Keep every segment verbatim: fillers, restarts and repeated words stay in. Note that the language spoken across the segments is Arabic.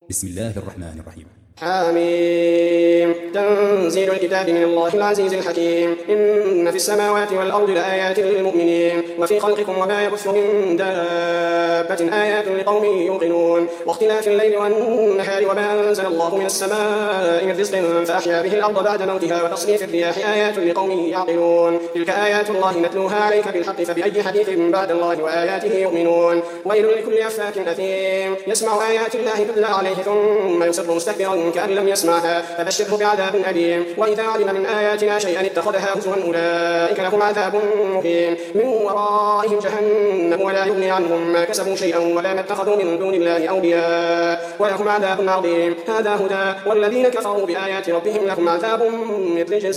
بسم الله الرحمن الرحيم. حاميم. تنزيل الكتاب من الله العزيز الحكيم. إن في السماوات والأرض لآيات للمؤمنين وفي خلقكم وما يبث من دابة آيات لقوم يوقنون واختلاف الليل والنهار وما أنزل الله من السماء من رزق فأحيا به الأرض بعد موتها وتصريف الرياح آيات لقوم يعقلون. تلك آيات الله نتلوها عليك بالحق فبأي حديث بعد الله وآياته يؤمنون. ويل لكل أفاك أثيم يسمع آيات الله تتلى عليه ثم يصر مستكبرا كأن لم يسمعها فبشره بعذاب أليم. وإذا علم من آياتنا شيئا اتخذها هزوا أولئك لهم عذاب مهين من ورائهم جهنم ولا يغني عنهم ما كسبوا شيئا ولا ما اتخذوا من دون الله أولياء ولهم عذاب عظيم. هذا هدى والذين كفروا بآيات ربهم لهم عذاب من رجز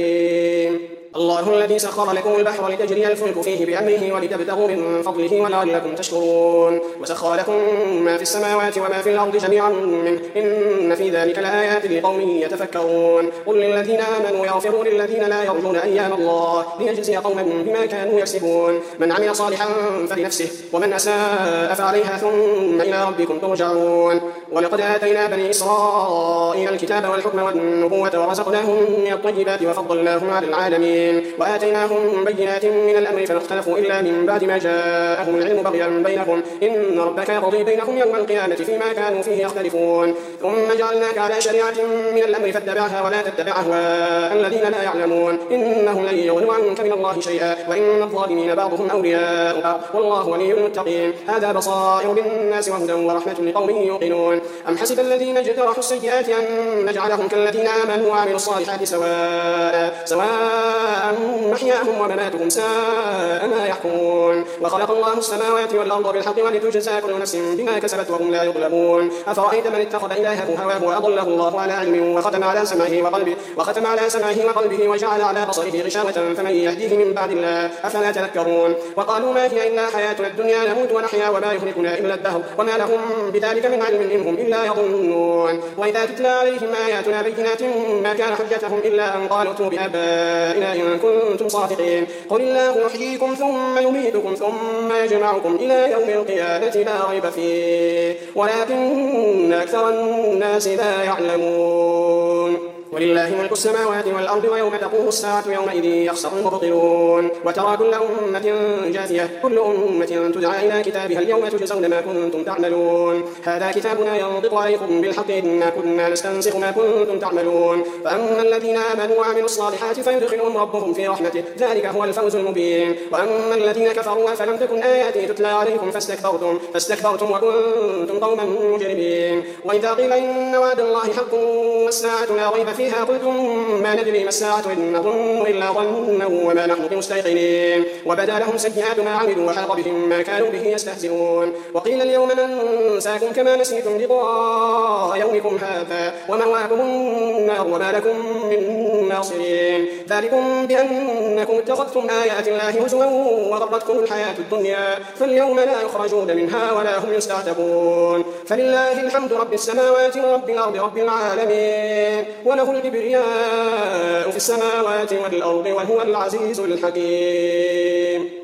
أليم. الله الذي سخر لكم البحر لتجري الفلك فيه بأمره ولتبتغوا من فضله ولعلكم تشكرون. وسخر لكم ما في السماوات وما في الأرض جميعا منه إن في ذلك لآيات لقوم يتفكرون. قل للذين آمنوا يغفروا للذين لا يرجون أيام الله ليجزي قوما بما كانوا يكسبون. من عمل صالحا فلنفسه ومن أساء فعليها ثم إلى ربكم ترجعون. ولقد آتينا بني إسرائيل الكتاب والحكم والنبوة ورزقناهم من الطيبات وفضلناهم على العالمين وآتيناهم بينات من الأمر فما اختلفوا إلا من بعد ما جاءهم العلم بغيا بينهم إن ربك يقضي بينهم يوم القيامة فيما كانوا فيه يختلفون. ثم جعلناك على شريعة من الأمر فاتبعها ولا تتبع أهواء الذين لا يعلمون إنهم لن يغنوا عنك من الله شيئا وإن الظالمين بعضهم أولياء بعض والله ولي المتقين. هذا بصائر للناس وهدى ورحمة لقوم يوقنون. أم حسب الذين اجترحوا السيئات أن نجعلهم كالذين آمنوا وعملوا الصالحات سواء سواء محياهم ومماتهم ساء ما يحكمون. وخلق الله السماوات والأرض بالحق ولتجزى كل نفس بما كسبت وهم لا يظلمون. أفرأيت من اتخذ إلهه هواه وأضله الله على علم وختم على سمعه وقلبه وختم على سمعه وقلبه وجعل على بصره غشاوة فمن يهديه من بعد الله أفلا تذكرون. وقالوا ما هي إلا حياتنا الدنيا نموت ونحيا وما يهلكنا إلا الدهر وما لهم بذلك من علم إن هم إلا يظنون. وإذا تتلى عليهم آياتنا بينات ما كان حجتهم إلا أن قالوا ائتوا بآبائنا إن كنتم صادقين. قل الله يحييكم ثم يميتكم ثم يجمعكم إلى يوم القيامة لا ريب فيه ولكن أكثر الناس لا يعلمون. ولله ملك السماوات والأرض ويوم تقوم الساعة يومئذ يخسر المبطلون. وترى كل أمة جاثية كل أمة تدعى إلى كتابها اليوم تجزون ما كنتم تعملون. هذا كتابنا ينطق عليكم بالحق إنا كنا نستنسخ ما كنتم تعملون. فأما الذين آمنوا وعملوا الصالحات فيدخلهم ربهم في رحمته ذلك هو الفوز المبين. وأما الذين كفروا فلم تكن آياتي تتلى عليكم فاستكبرتم فاستكبرتم وكنتم قوما مجرمين. وإذا قيل إن وعد الله حق والساعة لا ريب فيها فيها قلتم ما ندري ما الساعة إن نظن إلا ظنا وما نحن بمستيقنين. وبدا لهم سيئات ما عملوا وحاق بهم ما كانوا به يستهزئون. وقيل اليوم ننساكم كما نسيتم لقاء يومكم هذا ومأواكم النار وما لكم من ناصرين. ذلكم بأنكم اتخذتم آيات الله هزوا وغرتكم الحياة الدنيا فاليوم لا يخرجون منها ولا هم يستعتبون. فلله الحمد رب السماوات ورب الأرض رب العالمين وله الكبرياء في السماوات والأرض وهو العزيز الحكيم.